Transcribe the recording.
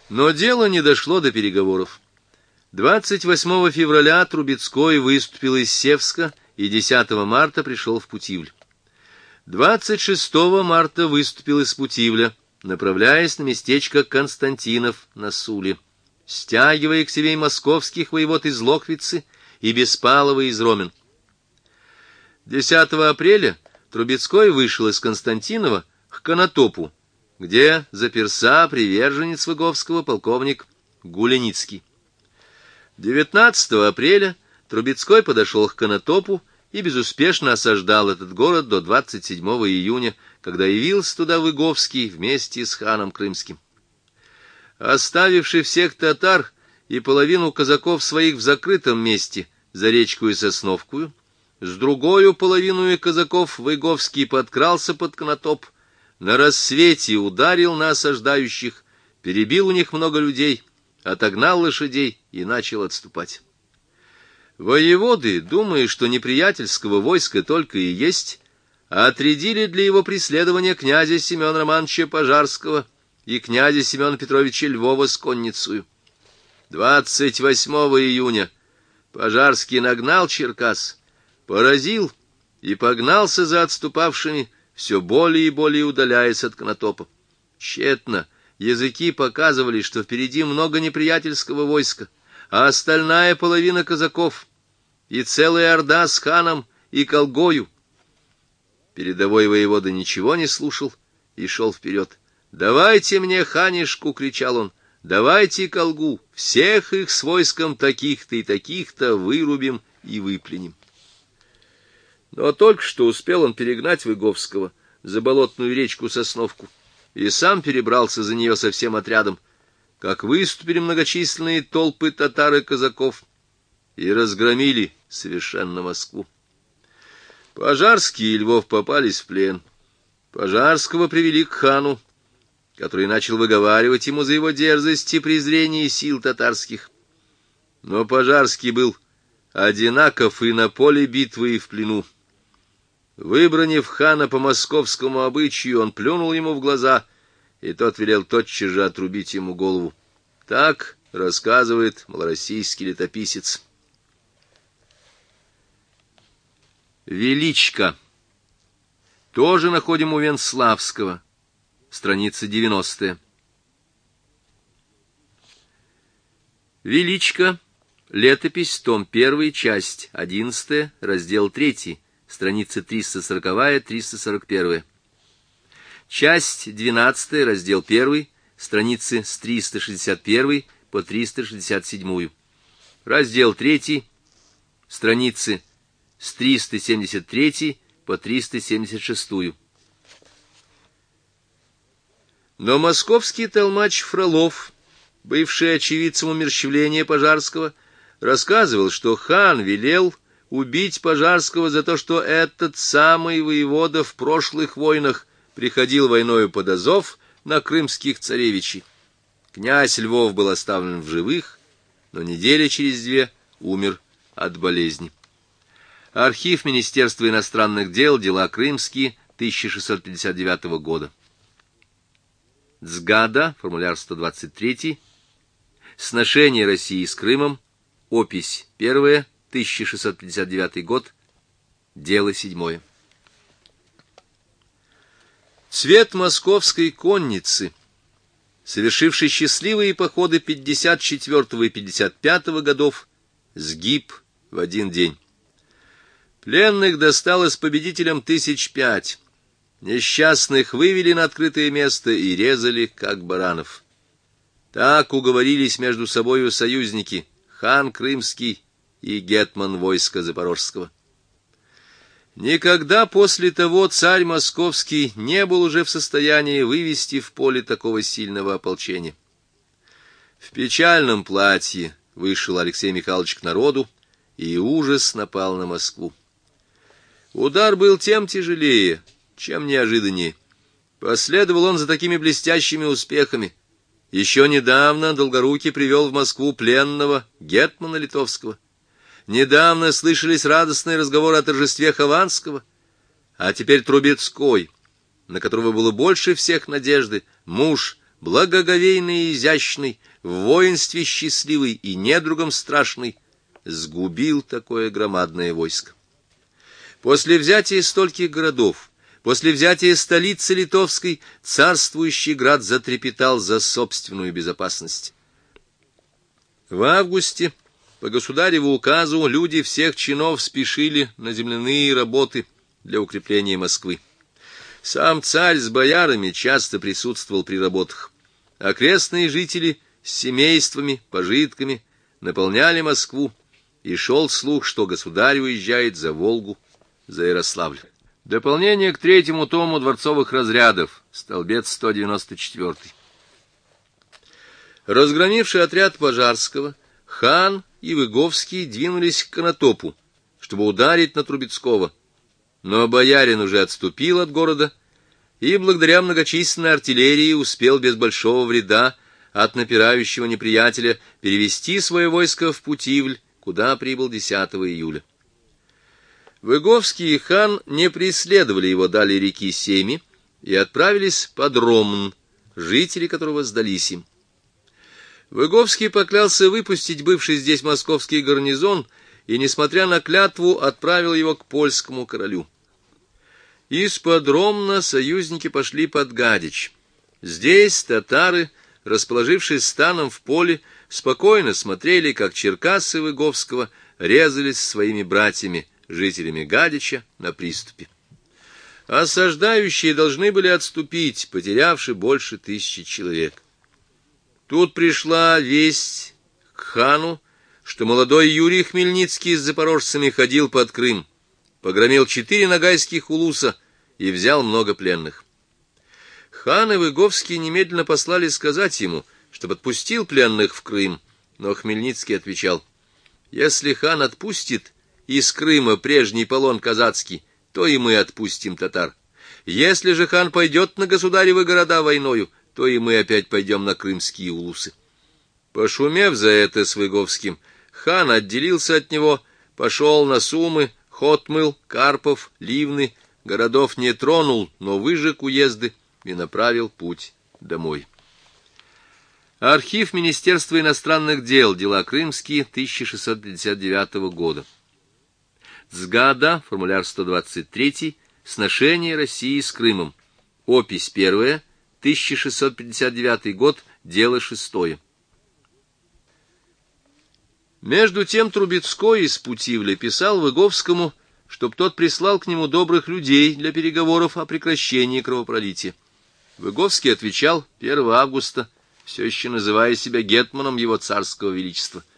Но дело не дошло до переговоров. 28 февраля Трубецкой выступил из Севска и 10 марта пришел в Путивль. 26 марта выступил из Путивля, направляясь на местечко Константинов на Суле, стягивая к себе и московских воевод из Лохвицы и Беспалова из Ромен. 10 апреля Трубецкой вышел из Константинова к Конотопу, где заперся приверженец Выговского полковник Гуляницкий. 19 апреля Трубецкой подошел к Конотопу и безуспешно осаждал этот город до 27 июня, когда явился туда Выговский вместе с ханом Крымским. Оставивший всех татар и половину казаков своих в закрытом месте за речку Сосновкую, с другою половиной казаков Выговский подкрался под Конотоп, на рассвете ударил на осаждающих, перебил у них много людей, отогнал лошадей и начал отступать. Воеводы, думая, что неприятельского войска только и есть, отрядили для его преследования князя Семена Романовича Пожарского и князя Семена Петровича Львова с конницею. 28 июня Пожарский нагнал Черкас, поразил и погнался за отступавшими, все более и более удаляясь от Конотопа. Тщетно языки показывали, что впереди много неприятельского войска, а остальная половина казаков и целая орда с ханом и колгою. Передовой воевода ничего не слушал и шел вперед. «Давайте мне ханишку!» — кричал он. «Давайте колгу! Всех их с войском таких-то и таких-то вырубим и выплюнем». Но только что успел он перегнать Выговского за болотную речку Сосновку и сам перебрался за нее со всем отрядом, как выступили многочисленные толпы татар и казаков и разгромили совершенно Москву. Пожарский и Львов попались в плен. Пожарского привели к хану, который начал выговаривать ему за его дерзость и презрение сил татарских. Но Пожарский был одинаков и на поле битвы, и в плену. Выбранив хана по московскому обычаю, он плюнул ему в глаза, и тот велел тотчас же отрубить ему голову. Так рассказывает малороссийский летописец. Величко. Тоже находим у Венславского. Страница 90. Величко. Летопись, том 1, часть 11, раздел 3, страница 340-341. Часть 12, раздел 1, страницы с 361 по 367. Раздел 3, страницы с 373 по 376. Но московский толмач Фролов, бывший очевидцем умерщвления Пожарского, рассказывал, что хан велел убить Пожарского за то, что этот самый воевода в прошлых войнах приходил войною под Азов на крымских царевичей. Князь Львов был оставлен в живых, но недели через две умер от болезни. Архив Министерства иностранных дел, дела крымские, 1659 года. Цгада, формуляр 123, сношение России с Крымом, опись 1, 1659 год, дело 7. Цвет московской конницы, совершивший счастливые походы 54 и 55 годов, сгиб в один день. Пленных досталось победителям 5,000. Несчастных вывели на открытое место и резали, как баранов. Так уговорились между собою союзники, хан Крымский и гетман войска Запорожского. Никогда после того царь Московский не был уже в состоянии вывести в поле такого сильного ополчения. В печальном платье вышел Алексей Михайлович к народу, и ужас напал на Москву. Удар был тем тяжелее, чем неожиданнее. Последовал он за такими блестящими успехами. Еще недавно Долгорукий привел в Москву пленного гетмана литовского. Недавно слышались радостные разговоры о торжестве Хованского, а теперь Трубецкой, на которого было больше всех надежды, муж благоговейный и изящный, в воинстве счастливый и недругом страшный, сгубил такое громадное войско. После взятия стольких городов, после взятия столицы литовской, царствующий град затрепетал за собственную безопасность. В августе по государеву указу люди всех чинов спешили на земляные работы для укрепления Москвы. Сам царь с боярами часто присутствовал при работах. Окрестные жители с семействами, пожитками наполняли Москву, и шел слух, что государь уезжает за Волгу, за Ярославль. Дополнение к 3-му тому дворцовых разрядов, столбец 194. Разгромивший отряд Пожарского, хан и Выговский двинулись к Конотопу, чтобы ударить на Трубецкого. Но боярин уже отступил от города и, благодаря многочисленной артиллерии, успел без большого вреда от напирающего неприятеля перевести свое войско в Путивль, куда прибыл 10 июля. Выговский и хан не преследовали его далее реки Семи и отправились под Ромн, жители которого сдались им. Выговский поклялся выпустить бывший здесь московский гарнизон и, несмотря на клятву, отправил его к польскому королю. Из-под Ромна союзники пошли под Гадич. Здесь татары, расположившись станом в поле, спокойно смотрели, как черкассы Выговского резались своими братьями, жителями Гадича, на приступе. Осаждающие должны были отступить, потерявши больше 1000 человек. Тут пришла весть к хану, что молодой Юрий Хмельницкий с запорожцами ходил под Крым, погромил 4 ногайских улуса и взял много пленных. Хан и Выговский немедленно послали сказать ему, чтобы отпустил пленных в Крым, но Хмельницкий отвечал: «Если хан отпустит из Крыма прежний полон казацкий, то и мы отпустим татар. Если же хан пойдет на государевы города войною, то и мы опять пойдем на крымские улусы». Пошумев за это с Выговским, хан отделился от него, пошел на Сумы, Хотмыл, Карпов, Ливны, городов не тронул, но выжег уезды и направил путь домой. Архив Министерства иностранных дел, дела крымские, 1659 года. Сгада, формуляр 123, сношение России с Крымом. Опись 1, 1659 год, дело 6. Между тем Трубецкой из Путивля писал Выговскому, чтоб тот прислал к нему добрых людей для переговоров о прекращении кровопролития. Выговский отвечал 1 августа, все еще называя себя гетманом его царского величества: